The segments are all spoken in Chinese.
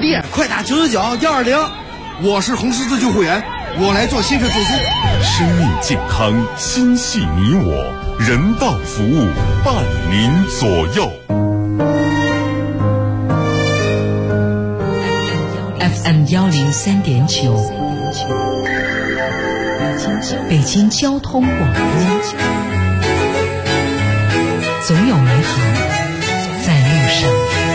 病，快打999120。 我是红十字救护员，我来做心肺复苏。 生命健康，心系你我，人道服务伴您左右。 FM 103.9，北京交通广播，总有美好在路上。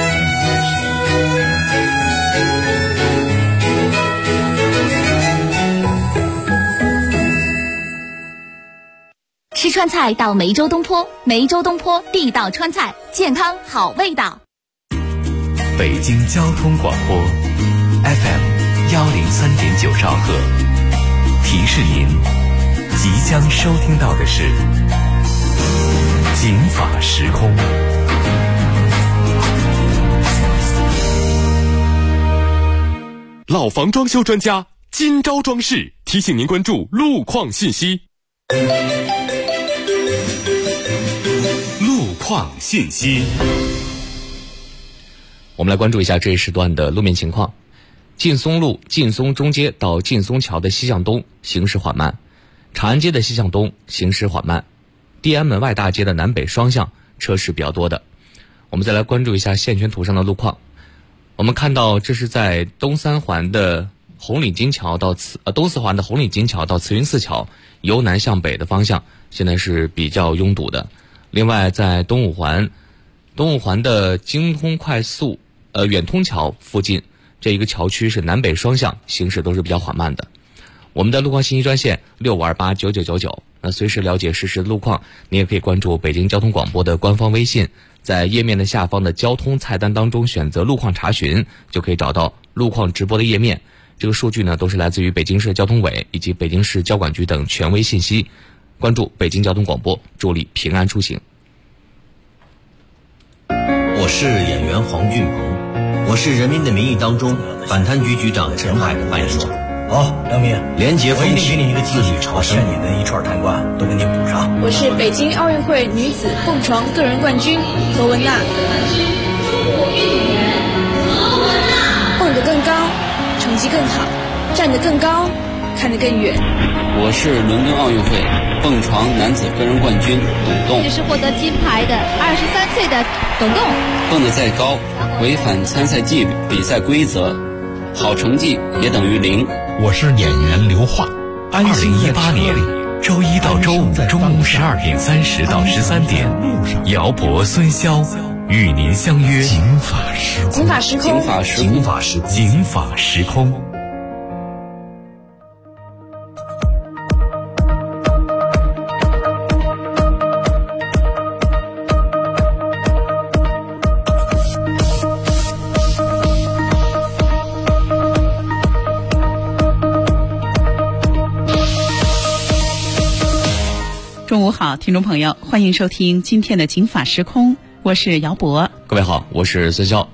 吃川菜到梅州东坡，梅州东坡地道川菜，健康好味道。 北京交通广播 FM 103.9兆赫，提示您即将收听到的是警法时空。 老房装修专家今朝装饰提醒您关注路况信息。路况信息， 我们来关注一下这一时段的路面情况。劲松路劲松中街到劲松桥的西向东行驶缓慢，长安街的西向东行驶缓慢，地安门外大街的南北双向车是比较多的。我们再来关注一下线圈图上的路况。我们看到这是在东三环的红领巾桥到东四环的红领巾桥到慈云寺桥，由南向北的方向现在是比较拥堵的。另外在东五环的京通快速远通桥附近这一个桥区是南北双向行驶都是比较缓慢的。我们的路况信息专线65289999，那随时了解实时的路况，你也可以关注北京交通广播的官方微信，在页面的下方的交通菜单当中选择路况查询，就可以找到路况直播的页面。这个数据呢都是来自于北京市交通委以及北京市交管局等权威信息。关注北京交通广播，助力平安出行。 我是演员黄俊鹏，我是《人民的名义》当中反贪局局长陈海的扮演者。 好，梁明， 廉洁风气， 我一定给你一个自律朝生，把欠你的一串贪官都给你补上。 我是北京奥运会女子蹦床个人冠军何文娜。蹦得更高，成绩更好，站得更高，看得更远。 我是伦敦奥运会蹦床男子个人冠军董栋。 这是获得金牌的23岁的董栋。 蹦得再高，违反参赛纪律、比赛规则，好成绩也等于0。 我是演员刘桦。2018年周一到周五中午12点30到13点，姚博、孙潇与您相约警法时空。 警法时空， 警法时空，警法时空， 警法时空。 中午好，听众朋友，欢迎收听今天的警法时空，我是姚博。 各位好，我是孙潇。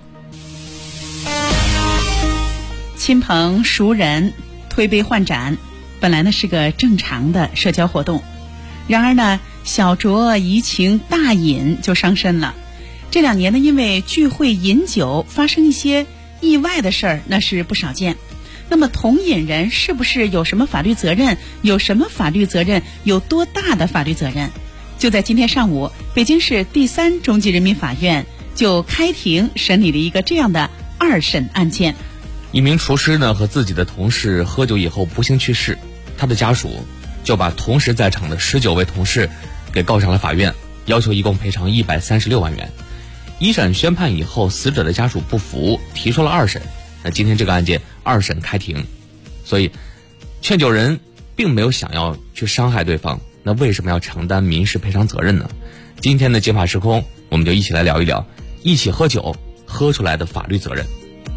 亲朋熟人推杯换盏，本来呢是个正常的社交活动，然而呢小酌怡情，大饮就伤身了。这2年呢因为聚会饮酒发生一些意外的事儿，那是不少见。那么同饮人是不是有什么法律责任？有什么法律责任？有多大的法律责任？就在今天上午，北京市第3中级人民法院就开庭审理了一个这样的2审案件。 一名厨师呢和自己的同事喝酒以后不幸去世，他的家属就把同时在场的19位同事给告上了法院，要求一共赔偿136万元。1审宣判以后，死者的家属不服，提出了2审。那今天这个案件2审开庭，所以劝酒人并没有想要去伤害对方，那为什么要承担民事赔偿责任呢？今天的警法时空，我们就一起来聊一聊一起喝酒喝出来的法律责任。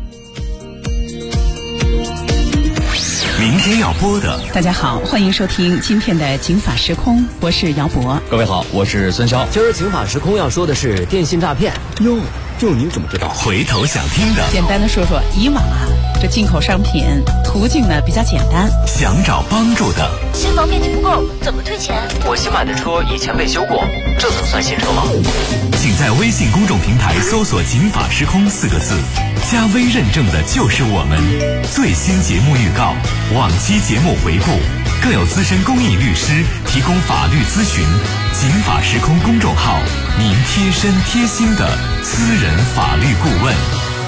明天要播的， 大家好，欢迎收听今天的警法时空，我是姚博。 各位好，我是孙潇。 今儿警法时空要说的是电信诈骗。 哟，就您怎么知道？ 回头想听的， 简单的说说，以往这进口商品途径呢比较简单。 想找帮助的， 新房面积不够，怎么退钱？ 我新买的车以前未修过，这能算新车吗？ 请在微信公众平台搜索“警法时空”4个字，加微认证的就是我们。最新节目预告、往期节目回顾，更有资深公益律师提供法律咨询。警法时空公众号，您贴身贴心的私人法律顾问。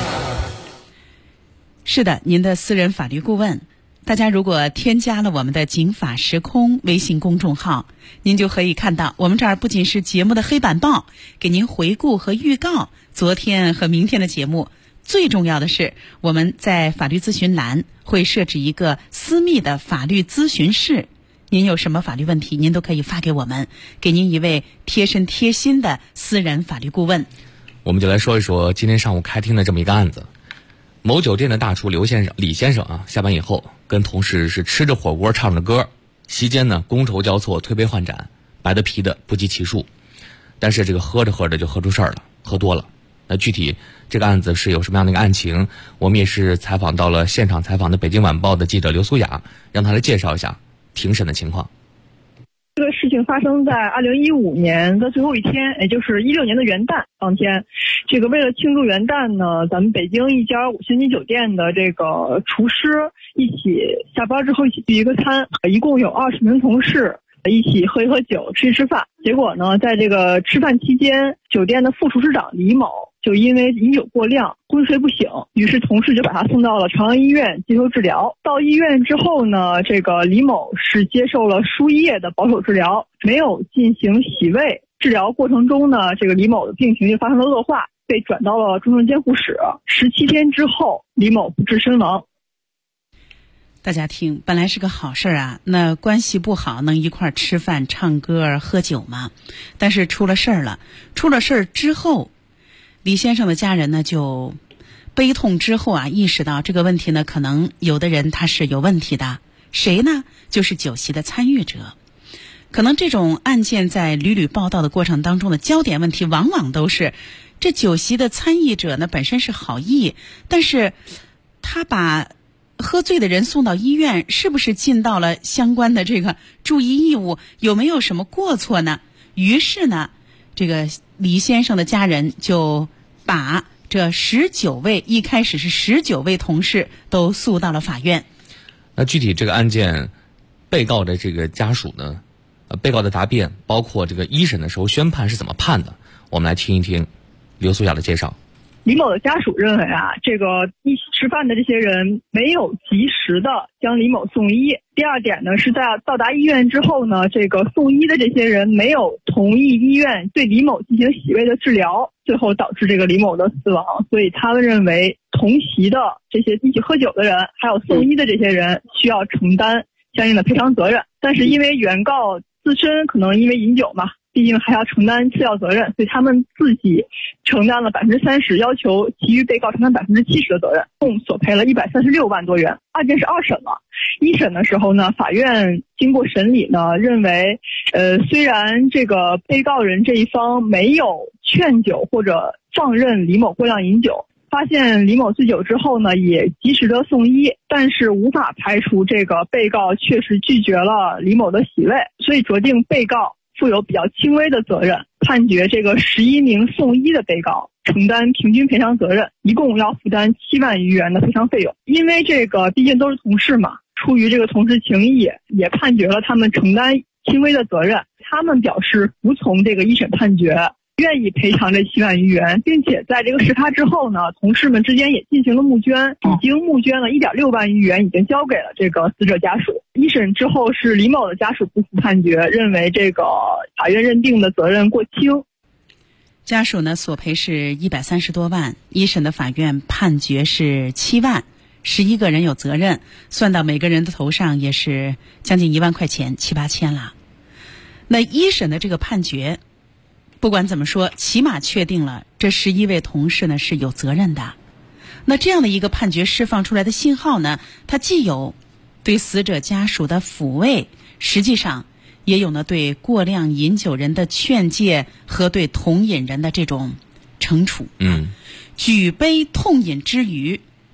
是的，您的私人法律顾问。大家如果添加了我们的警法时空微信公众号，您就可以看到我们这儿不仅是节目的黑板报，给您回顾和预告昨天和明天的节目，最重要的是我们在法律咨询栏会设置一个私密的法律咨询室，您有什么法律问题您都可以发给我们，给您一位贴身贴心的私人法律顾问。 我们就来说一说今天上午开庭的这么一个案子。某酒店的大厨李先生啊，下班以后跟同事是吃着火锅唱着歌，席间呢觥筹交错，推杯换盏，摆的啤的不计其数。但是这个喝着喝着就喝出事儿了，喝多了。那具体这个案子是有什么样的一个案情，我们也是采访到了现场采访的北京晚报的记者刘苏雅，让他来介绍一下庭审的情况。 这个事情发生在2015年的最后一天，也就是16年的元旦当天。这个为了庆祝元旦呢，咱们北京一家5星级酒店的这个厨师一起下班之后一起聚一个餐，一共有20名同事一起喝一喝酒，吃一吃饭。结果呢，在这个吃饭期间，酒店的副厨师长李某就因为饮酒过量昏睡不醒，于是同事就把他送到了朝阳医院接受治疗。到医院之后呢，这个李某是接受了输液的保守治疗，没有进行洗胃。治疗过程中呢，这个李某的病情就发生了恶化，被转到了重症监护室。17天之后，李某不治身亡。 大家听，本来是个好事啊，那关系不好能一块儿吃饭、唱歌、喝酒吗？但是出了事儿了。出了事儿之后，李先生的家人呢就悲痛之后啊，意识到这个问题呢，可能有的人他是有问题的。谁呢？就是酒席的参与者。可能这种案件在屡屡报道的过程当中的焦点问题，往往都是这酒席的参与者呢本身是好意，但是他把喝醉的人送到医院，是不是尽到了相关的这个注意义务？有没有什么过错呢？于是呢，这个李先生的家人就把这19位，一开始是19位同事都诉到了法院。 那具体这个案件，被告的这个家属呢，被告的答辩，包括这个一审的时候宣判是怎么判的，我们来听一听刘苏雅的介绍。 李某的家属认为啊，这个一起吃饭的这些人没有及时的将李某送医。第二点呢，是在到达医院之后呢，这个送医的这些人没有同意医院对李某进行洗胃的治疗，最后导致这个李某的死亡。所以他们认为同席的这些一起喝酒的人，还有送医的这些人需要承担相应的赔偿责任。但是因为原告自身可能因为饮酒嘛，毕竟还要承担次要责任，所以他们自己承担了30%，要求其余被告承担70%的责任，共索赔了136万多元。案件是2审了，一审的时候呢，法院经过审理呢，认为，虽然这个被告人这一方没有劝酒或者放任李某过量饮酒，发现李某醉酒之后呢，也及时的送医，但是无法排除这个被告确实拒绝了李某的洗胃，所以酌定被告负有比较轻微的责任，判决这个11名送医的被告承担平均赔偿责任，一共要负担7万余元的赔偿费用。因为这个毕竟都是同事嘛，出于这个同事情谊，也判决了他们承担轻微的责任。他们表示服从这个一审判决，愿意赔偿这7万余元，并且在这个事发之后呢，同事们之间也进行了募捐，已经募捐了1.6万余元，已经交给了这个死者家属。一审之后是李某的家属不服判决，认为这个法院认定的责任过轻。 家属呢索赔是130多万，一审的法院判决是7万，11个人有责任，算到每个人的头上也是将近1万块钱，7、8千了。那一审的这个判决，不管怎么说，起码确定了这11位同事呢是有责任的。那这样的一个判决释放出来的信号呢，它既有对死者家属的抚慰，实际上也有呢对过量饮酒人的劝诫和对同饮人的这种惩处。举杯痛饮之余，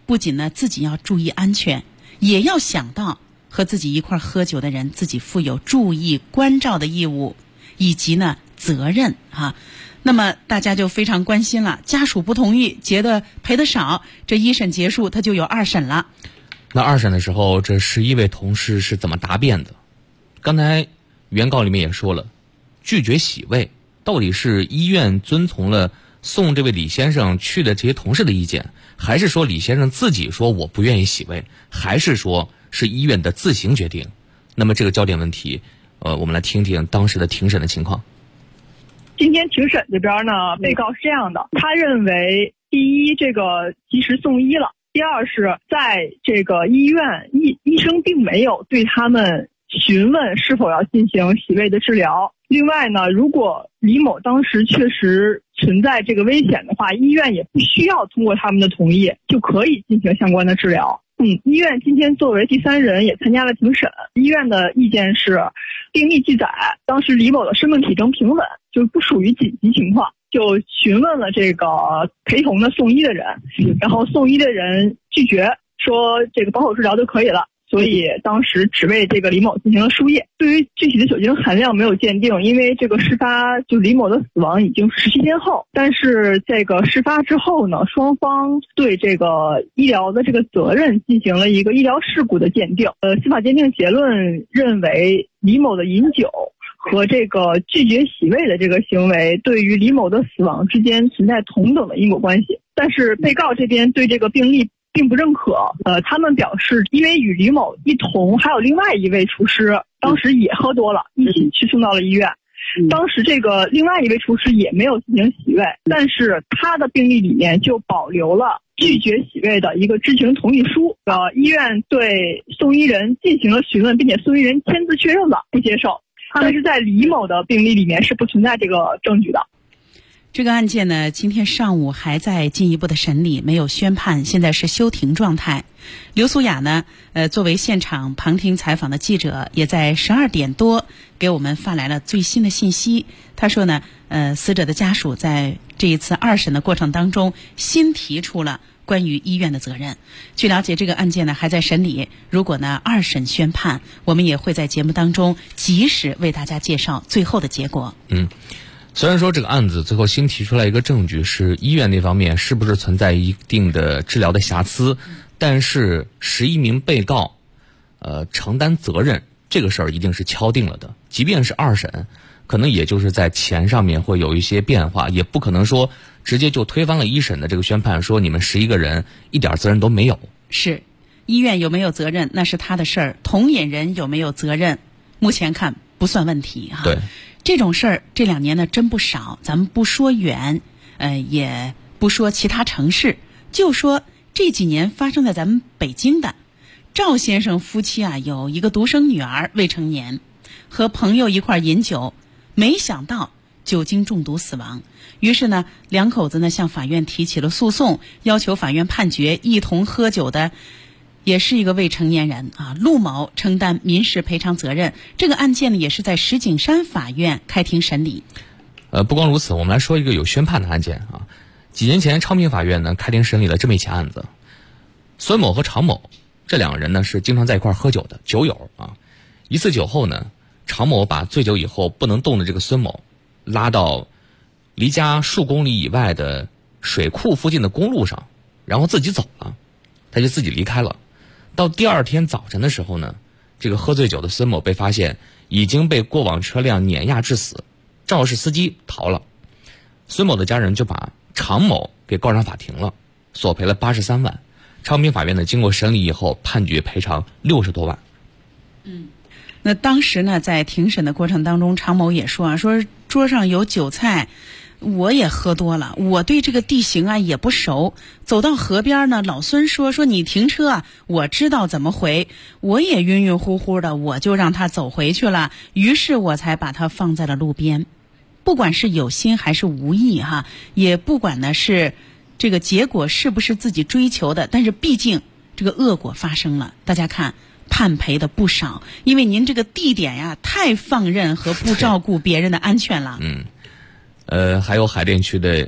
不仅呢自己要注意安全，也要想到和自己一块喝酒的人自己负有注意关照的义务以及呢责任啊。那么大家就非常关心了，家属不同意，觉得赔得少，这一审结束他就有二审了。 那二审的时候，这11位同事是怎么答辩的？刚才原告里面也说了，拒绝洗胃，到底是医院遵从了送这位李先生去的这些同事的意见，还是说李先生自己说我不愿意洗胃，还是说是医院的自行决定？那么这个焦点问题，我们来听听当时的庭审的情况。 今天庭审这边呢，被告是这样的，他认为第一，这个及时送医了；第二是在这个医院，医生并没有对他们询问是否要进行洗胃的治疗。另外呢，如果李某当时确实存在这个危险的话，医院也不需要通过他们的同意就可以进行相关的治疗。医院今天作为第三人也参加了庭审。医院的意见是，病历记载当时李某的身份体征平稳，就不属于紧急情况，就询问了这个陪同的送医的人，然后送医的人拒绝说这个保守治疗就可以了，所以当时只为这个李某进行了输液。对于具体的酒精含量没有鉴定，因为这个事发就李某的死亡已经17天后，但是这个事发之后呢，双方对这个医疗的这个责任进行了一个医疗事故的鉴定。司法鉴定结论认为李某的饮酒和这个拒绝洗胃的这个行为对于李某的死亡之间存在同等的因果关系，但是被告这边对这个病例并不认可。他们表示，因为与李某一同还有另外一位厨师当时也喝多了，一起去送到了医院。当时这个另外一位厨师也没有进行洗胃，但是他的病历里面就保留了拒绝洗胃的一个知情同意书。医院对送医人进行了询问，并且送医人签字确认了不接受，但是在李某的病历里面是不存在这个证据的。 这个案件呢，今天上午还在进一步的审理，没有宣判，现在是休庭状态。刘素雅呢，作为现场旁听采访的记者，也在12点多给我们发来了最新的信息。他说呢，死者的家属在这一次二审的过程当中，新提出了关于医院的责任。据了解，这个案件呢还在审理，如果呢二审宣判，我们也会在节目当中及时为大家介绍最后的结果。 虽然说这个案子最后新提出来一个证据是医院那方面是不是存在一定的治疗的瑕疵，但是11名被告承担责任这个事儿一定是敲定了的。即便是二审，可能也就是在钱上面会有一些变化，也不可能说直接就推翻了一审的这个宣判，说你们11个人一点责任都没有。 是医院有没有责任那是他的事儿，同饮人有没有责任目前看不算问题哈。 对， 这种事儿这2年呢真不少，咱们不说远，也不说其他城市，就说这几年发生在咱们北京的赵先生夫妻啊，有一个独生女儿未成年，和朋友一块饮酒，没想到酒精中毒死亡。于是呢，两口子呢向法院提起了诉讼，要求法院判决一同喝酒的也是一个未成年人啊，陆某承担民事赔偿责任。这个案件呢，也是在石景山法院开庭审理。 不光如此，我们来说一个有宣判的案件啊。几年前，昌平法院呢开庭审理了这么一起案子。孙某和常某这2个人呢是经常在一块喝酒的酒友啊。一次酒后呢，常某把醉酒以后不能动的这个孙某拉到离家数公里以外的水库附近的公路上，然后自己走了，他就自己离开了。到第2天早晨的时候呢，这个喝醉酒的孙某被发现已经被过往车辆碾压致死，肇事司机逃了。孙某的家人就把常某给告上法庭了，索赔了83万。昌平法院呢经过审理以后判决赔偿60多万。 那当时呢在庭审的过程当中，常某也说说桌上有酒菜，我也喝多了，我对这个地形啊也不熟，走到河边呢，老孙说你停车啊，我知道怎么回，我也晕晕乎乎的，我就让他走回去了，于是我才把他放在了路边。不管是有心还是无意哈，也不管呢是这个结果是不是自己追求的，但是毕竟这个恶果发生了，大家看判赔的不少，因为您这个地点呀太放任和不照顾别人的安全了。 还有海淀区的一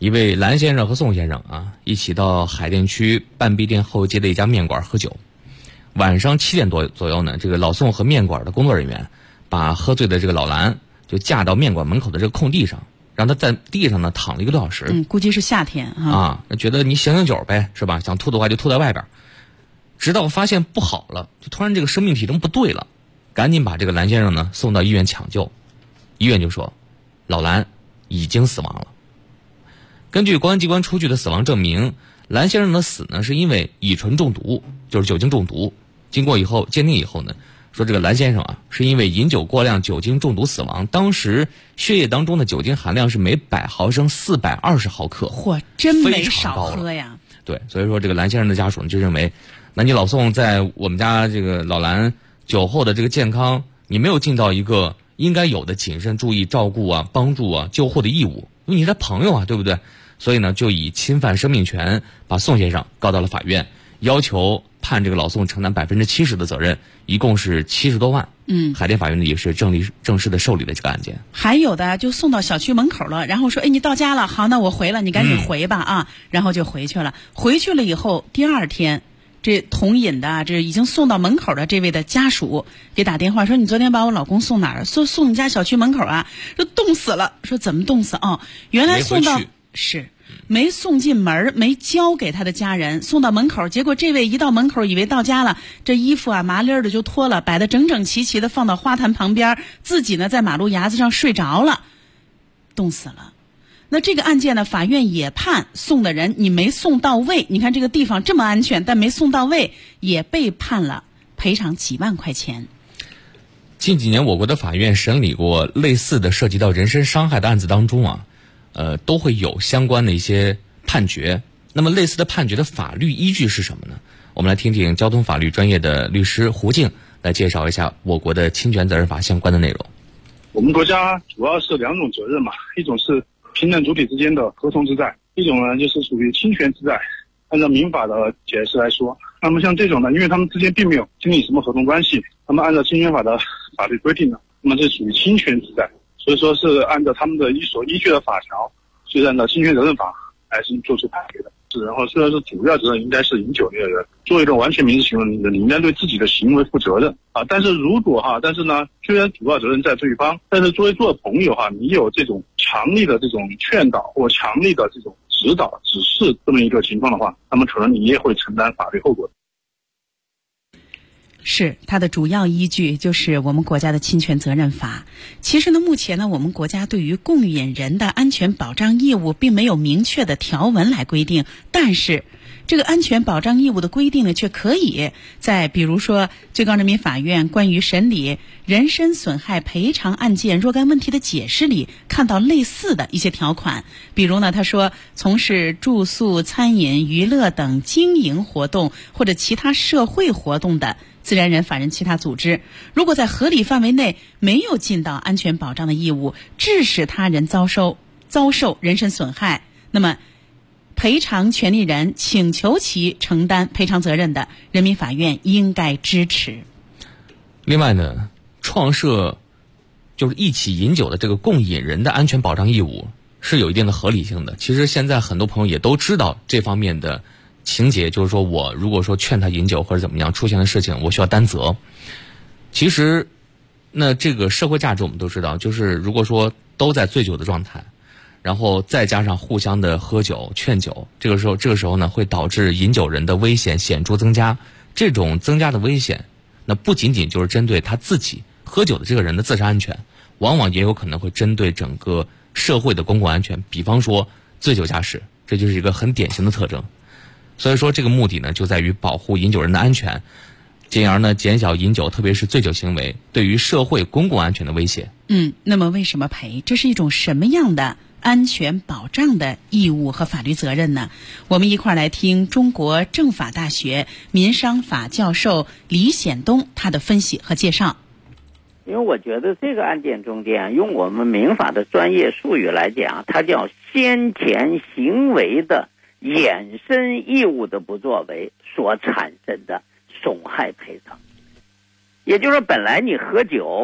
一位蓝先生和宋先生啊，一起到海淀区半壁店后街的一家面馆喝酒。晚上7点多左右呢，这个老宋和面馆的工作人员把喝醉的这个老蓝就架到面馆门口的这个空地上，让他在地上呢躺了1个多小时。 估计是夏天啊，觉得你醒酒呗，是吧？想吐的话就吐在外边。直到发现不好了，就突然这个生命体征不对了，赶紧把这个蓝先生呢送到医院抢救。医院就说老蓝已经死亡了。根据公安机关出具的死亡证明，蓝先生的死呢是因为乙醇中毒，就是酒精中毒。经过鉴定以后呢，说这个蓝先生啊是因为饮酒过量酒精中毒死亡，当时血液当中的酒精含量是每100毫升420毫克， 嚯，真没少喝呀。 对，所以说这个蓝先生的家属呢就认为，那你老宋在我们家这个老蓝酒后的这个健康，你没有尽到一个应该有的谨慎注意照顾啊、帮助啊、救护的义务，因为你是朋友啊，对不对？所以呢，就以侵犯生命权把宋先生告到了法院，要求判这个老宋承担70%的责任，一共是70多万。海淀法院呢也是正式的受理了这个案件。 还有的就送到小区门口了，然后说，你到家了，好，那我回了，你赶紧回吧啊，然后就回去了。回去了以后，第2天，这同饮的这已经送到门口的这位的家属给打电话说，你昨天把我老公送哪儿？送你家小区门口啊？说冻死了。说怎么冻死啊？原来送到是没送进门，没交给他的家人，送到门口，结果这位一到门口以为到家了，这衣服啊麻利儿的就脱了，摆得整整齐齐的放到花坛旁边，自己呢在马路牙子上睡着了，冻死了。那这个案件呢，法院也判送的人你没送到位，你看这个地方这么安全，但没送到位，也被判了赔偿几万块钱。 近几年我国的法院审理过类似的涉及到人身伤害的案子当中啊，都会有相关的一些判决。那么类似的判决的法律依据是什么呢？我们来听听交通法律专业的律师胡静来介绍一下我国的侵权责任法相关的内容。 我们国家主要是2种责任嘛，一种是平等主体之间的合同之债，一种呢就是属于侵权之债。按照民法的解释来说，那么像这种呢，因为他们之间并没有建立什么合同关系，那么按照侵权法的法律规定呢，那么这属于侵权之债，所以说是按照他们的所依据的法条，是按照侵权责任法来做出判决的。然后虽然说主要责任应该是饮酒那个人，作为一种完全民事行为人，你应该对自己的行为负责任啊。但是呢，虽然主要责任在对方，但是作为朋友你有这种强力的这种劝导或强力的这种指导指示这么一个情况的话，那么可能你也会承担法律后果。 是，它的主要依据就是我们国家的侵权责任法。其实呢，目前呢，我们国家对于供饮人的安全保障义务并没有明确的条文来规定，但是这个安全保障义务的规定呢，却可以在比如说最高人民法院关于审理人身损害赔偿案件若干问题的解释里看到类似的一些条款。比如呢，他说从事住宿、餐饮、娱乐等经营活动或者其他社会活动的自然人、法人、其他组织，如果在合理范围内没有尽到安全保障的义务，致使他人遭受人身损害，那么赔偿权利人请求其承担赔偿责任的，人民法院应该支持。 另外呢，创设就是一起饮酒的这个共饮人的安全保障义务是有一定的合理性的。其实现在很多朋友也都知道这方面的情节，就是说我如果说劝他饮酒或者怎么样出现的事情，我需要担责。其实那这个社会价值我们都知道，就是如果说都在醉酒的状态，然后再加上互相的喝酒劝酒，这个时候呢会导致饮酒人的危险显著增加。这种增加的危险，那不仅仅就是针对他自己喝酒的这个人的自身安全，往往也有可能会针对整个社会的公共安全。比方说醉酒驾驶，这就是一个很典型的特征。所以说这个目的呢，就在于保护饮酒人的安全，进而呢减小饮酒特别是醉酒行为对于社会公共安全的威胁。 那么为什么赔？这是一种什么样的安全保障的义务和法律责任呢？我们一块儿来听中国政法大学民商法教授李显东他的分析和介绍。 因为我觉得这个案件中间，用我们民法的专业术语来讲，它叫先前行为的衍生义务的不作为所产生的损害赔偿。也就是说，本来你喝酒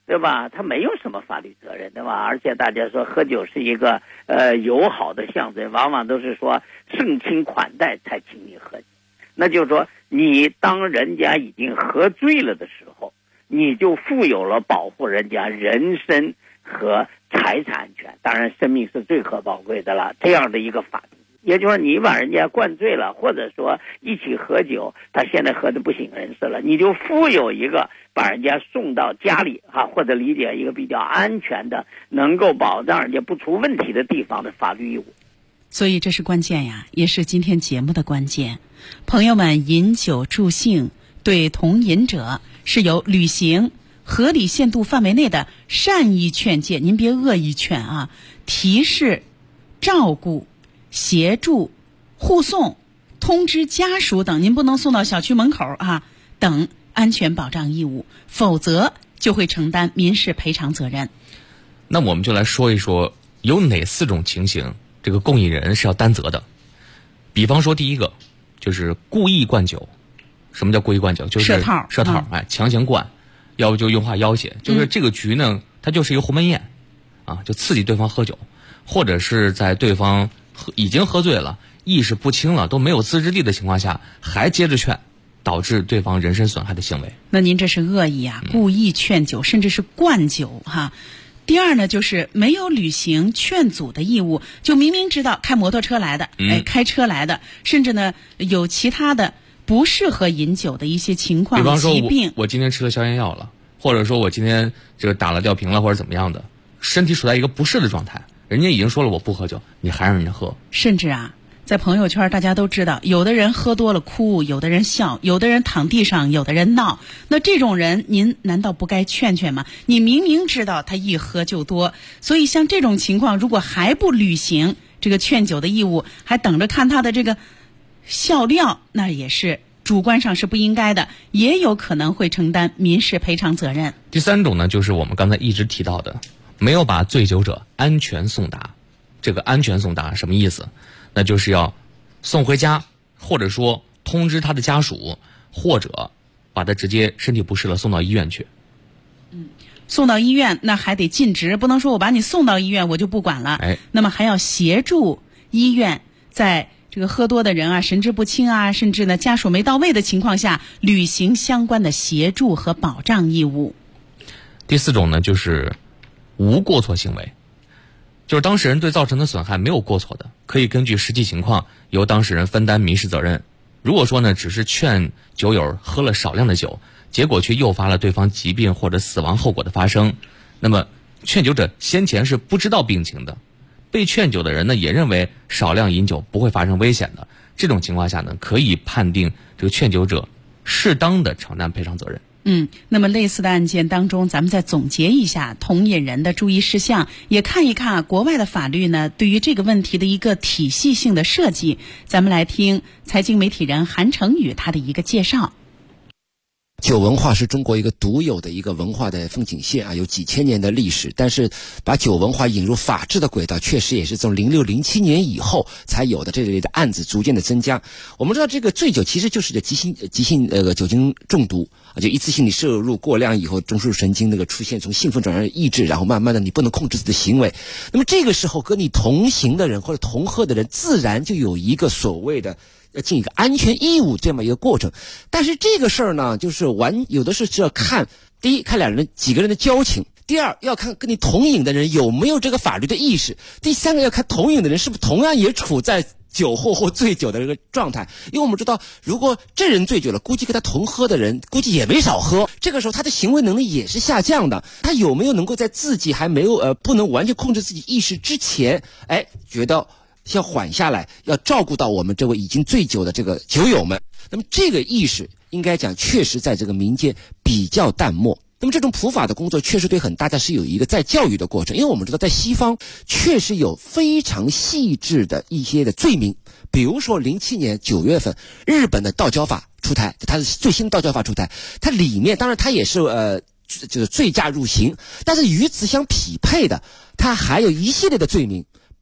对吧？他没有什么法律责任，对吧？而且大家说喝酒是一个友好的象征，往往都是说盛情款待才请你喝酒。那就是说，你当人家已经喝醉了的时候，你就负有了保护人家人身和财产安全，当然生命是最可宝贵的了，这样的一个法律。也就是说，你把人家灌醉了，或者说一起喝酒，他现在喝得不省人事了，你就负有一个把人家送到家里或者理解一个比较安全的，能够保障人家不出问题的地方的法律义务。 所以这是关键呀，也是今天节目的关键。朋友们，饮酒助兴对同饮者是有履行合理限度范围内的善意劝诫，您别恶意劝啊，提示、照顾、协助、护送、通知家属等，您不能送到小区门口等安全保障义务，否则就会承担民事赔偿责任。 那我们就来说一说有哪4种情形这个共饮人是要担责的。比方说第一个就是故意灌酒。什么叫故意灌酒？就是设套， 强行灌，要不就用话要挟，就是这个局呢，它就是一个鸿门宴就刺激对方喝酒，或者是在对方已经喝醉了、意识不清了、都没有自制力的情况下还接着劝，导致对方人身损害的行为。 那您这是恶意故意劝酒，甚至是灌酒第二呢，就是没有履行劝阻的义务，就明明知道开摩托车来的，开车来的，甚至呢有其他的不适合饮酒的一些情况， 比方说疾病， 我今天吃了消炎药了，或者说我今天这个打了吊瓶了，或者怎么样的，身体处在一个不适的状态，人家已经说了我不喝酒，你还让人家喝。 甚至在朋友圈大家都知道，有的人喝多了哭，有的人笑，有的人躺地上，有的人闹。那这种人您难道不该劝劝吗？你明明知道他一喝就多，所以像这种情况如果还不履行这个劝酒的义务，还等着看他的这个笑料，那也是主观上是不应该的，也有可能会承担民事赔偿责任。 第3种呢，就是我们刚才一直提到的，没有把醉酒者安全送达。这个安全送达什么意思？那就是要送回家，或者说通知他的家属，或者把他直接身体不适了送到医院去。 送到医院那还得尽职，不能说我把你送到医院我就不管了。那么还要协助医院在这个喝多的人神志不清甚至呢家属没到位的情况下，履行相关的协助和保障义务。 第4种呢，就是无过错行为，就是当事人对造成的损害没有过错的，可以根据实际情况由当事人分担民事责任。如果说呢，只是劝酒友喝了少量的酒，结果却诱发了对方疾病或者死亡后果的发生，那么劝酒者先前是不知道病情的，被劝酒的人呢也认为少量饮酒不会发生危险的，这种情况下呢，可以判定这个劝酒者适当的承担赔偿责任。 那么类似的案件当中，咱们再总结一下同饮人的注意事项，也看一看国外的法律呢对于这个问题的一个体系性的设计。咱们来听财经媒体人韩成宇他的一个介绍。 酒文化是中国一个独有的一个文化的风景线有几千年的历史，但是把酒文化引入法治的轨道，确实也是从06、07年以后才有的这类的案子逐渐的增加。我们知道这个醉酒其实就是急性酒精中毒，就一次性你摄入过量以后，中枢神经出现从兴奋转而抑制，然后慢慢的你不能控制自己的行为。那么这个时候跟你同行的人或者同喝的人，自然就有一个所谓的要尽一个安全义务这么一个过程。但是这个事儿呢，就是有的是要看，第一看几个人的交情，第二要看跟你同饮的人有没有这个法律的意识，第三个要看同饮的人是不是同样也处在酒后或醉酒的这个状态。因为我们知道，如果这人醉酒了，估计跟他同喝的人估计也没少喝，这个时候他的行为能力也是下降的。他有没有能够在自己还没有不能完全控制自己意识之前，觉得要缓下来，要照顾到我们这位已经醉酒的这个酒友们。那么这个意识应该讲确实在这个民间比较淡漠。那么这种普法的工作确实对大家是有一个再教育的过程，因为我们知道在西方确实有非常细致的一些的罪名，比如说07年9月份日本的道交法出台，它是最新的道交法出台，它里面当然它也是就是醉驾入刑，但是与此相匹配的它还有一系列的罪名，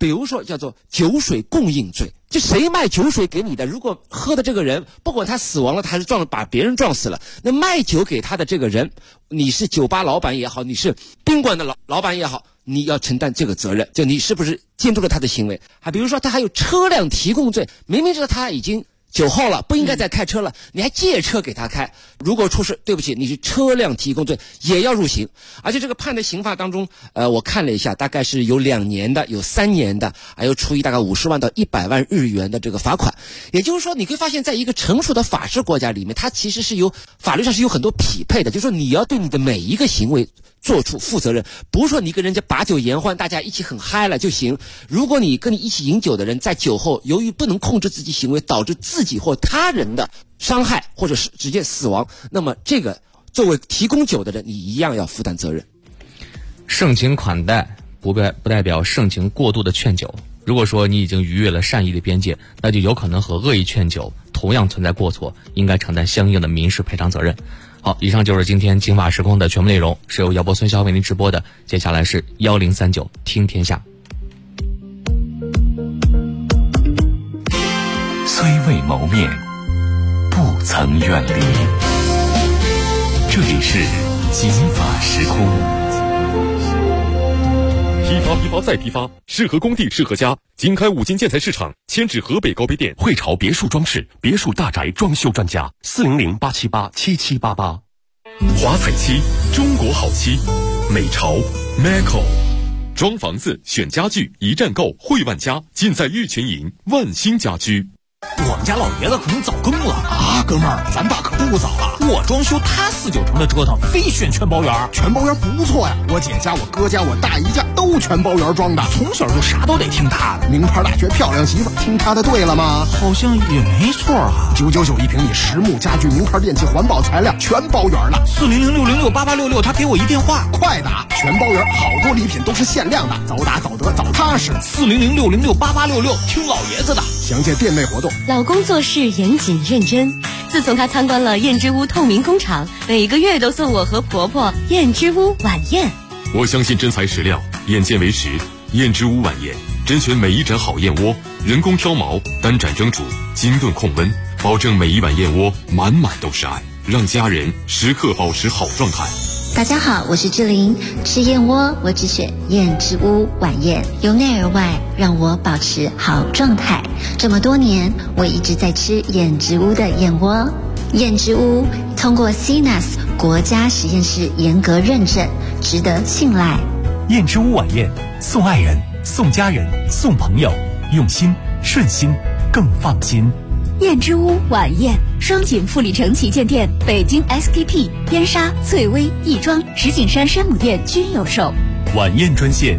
比如说叫做酒水供应罪，就谁卖酒水给你的，如果喝的这个人不管他死亡了，他还是把别人撞死了，那卖酒给他的这个人，你是酒吧老板也好，你是宾馆的老板也好，你要承担这个责任，就你是不是监督了他的行为。还比如说他还有车辆提供罪，明明知道他已经酒后了，不应该再开车了，你还借车给他开，如果出事，对不起，你是车辆提供罪，也要入刑。而且这个判的刑罚当中，我看了一下，大概是有2年的，有3年的，还有处以大概50万到100万日元的这个罚款。也就是说，你会发现在一个成熟的法治国家里面，它其实是法律上是有很多匹配的，就是说你要对你的每一个行为做出负责任，不是说你跟人家把酒言欢，大家一起很嗨了就行。如果你跟你一起饮酒的人在酒后由于不能控制自己行为，导致自己或他人的伤害或者是直接死亡，那么这个作为提供酒的人，你一样要负担责任。 盛情款待不代表盛情过度的劝酒。如果说你已经逾越了善意的边界，那就有可能和恶意劝酒同样存在过错，应该承担相应的民事赔偿责任。好，以上就是今天金法时空的全部内容，是由姚波孙潇为您直播的。接下来是1039听天下。 虽未谋面，不曾远离。这里是金法时空。 批发再批发，适合工地适合家。经开五金建材市场，迁至河北高碑店。 汇潮别墅装饰，别墅大宅装修专家，400-878-7788。 华彩漆，中国好漆，美潮 Maco。装房子选家具，一站购汇万家，尽在玉泉营万兴家居。 我们家老爷子可能早更了啊，哥们儿，咱爸可不早了。我装修，他4、9成的折腾，非选全包圆。全包圆不错呀，我姐家、我哥家、我大姨家都全包圆装的，从小就啥都得听他的。名牌大学漂亮媳妇，听他的对了吗？好像也没错啊。999一平米，实木家具、名牌电器、环保材料，全包圆了。400-606-8866，他给我一电话，快打！全包圆，好多礼品都是限量的，早打早得早踏实。400-606-8866，听老爷子的。详见店内活动。 老公做事严谨认真，自从他参观了燕之屋透明工厂，每个月都送我和婆婆燕之屋晚宴。 我相信真材实料，眼见为实。燕之屋晚宴甄选每一盏好燕窝，人工挑毛，单盏蒸煮，精炖控温，保证每一碗燕窝满满都是爱，让家人时刻保持好状态。 大家好，我是志玲，吃燕窝我只选燕之屋晚宴，由内而外让我保持好状态。这么多年，我一直在吃燕之屋的燕窝。燕之屋通过 CNAS 国家实验室严格认证，值得信赖。 燕之屋晚宴，送爱人，送家人，送朋友，用心顺心更放心。 燕之屋晚宴，双井富里城旗舰店、北京 SKP、燕莎、翠微、亦庄、石景山山姆店均有售。 晚宴专线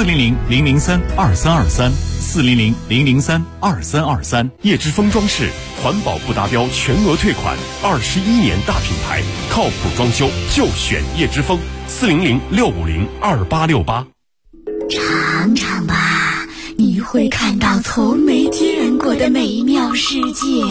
400-003-2323，400-003-2323。叶之峰装饰，环保不达标全额退款，21年大品牌，靠谱装修就选叶之峰，400-650-2868。 尝尝吧，你会看到从没见过的美妙世界。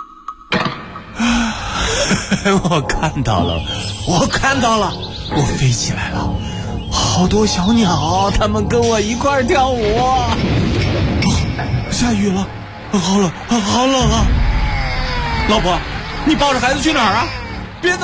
我看到了，我飞起来了，好多小鸟，它们跟我一块儿跳舞。下雨了，好冷啊！老婆，你抱着孩子去哪儿啊？别走！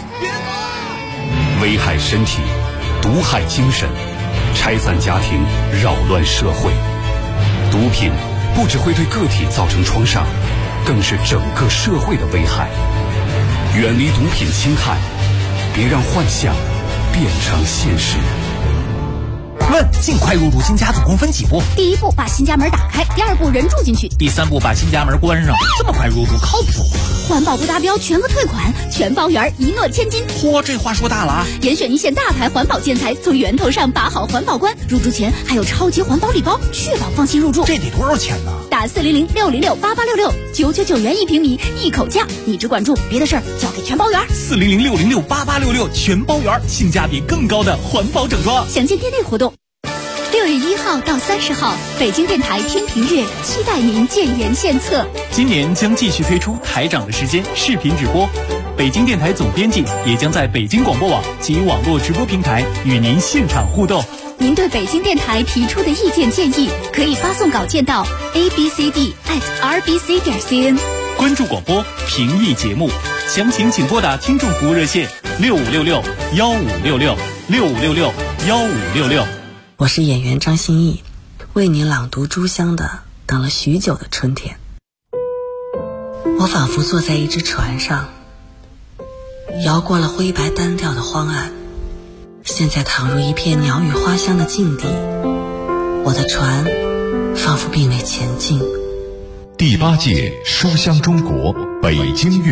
危害身体，毒害精神，拆散家庭，扰乱社会。毒品不只会对个体造成创伤，更是整个社会的危害。远离毒品侵害，别让幻想变成现实。 问：尽快入住新家总共分几步？ 第一步，把新家门打开；第二步，人住进去； 第三步，把新家门关上。这么快入住，靠谱吗？ 环保不达标，全额退款，全包圆，一诺千金。 嚯，这话说大了啊！ 严选一线大牌环保建材，从源头上把好环保关。入住前还有超级环保礼包，确保放心入住。 这得多少钱呢？ 打400-606-8866，999元1平米，一口价。你只管住，别的事儿交给全包圆。 400-606-8866，全包圆，性价比更高的环保整装。 详见店内活动。6月1号到30号，北京电台天平月，期待您建言献策。 今年将继续推出台长的时间视频直播，北京电台总编辑也将在北京广播网及网络直播平台与您现场互动。 您对北京电台提出的意见建议，可以发送稿件到 abcd@rbc.cn。 关注广播，评议节目，详情请拨打听众服务热线6566-1566，6566-1566。 我是演员张歆艺，为你朗读朱湘的《等了许久的春天》。我仿佛坐在一只船上，摇过了灰白单调的荒岸，现在躺入一片鸟语花香的境地，我的船仿佛并未前进。 第8届书香中国北京乐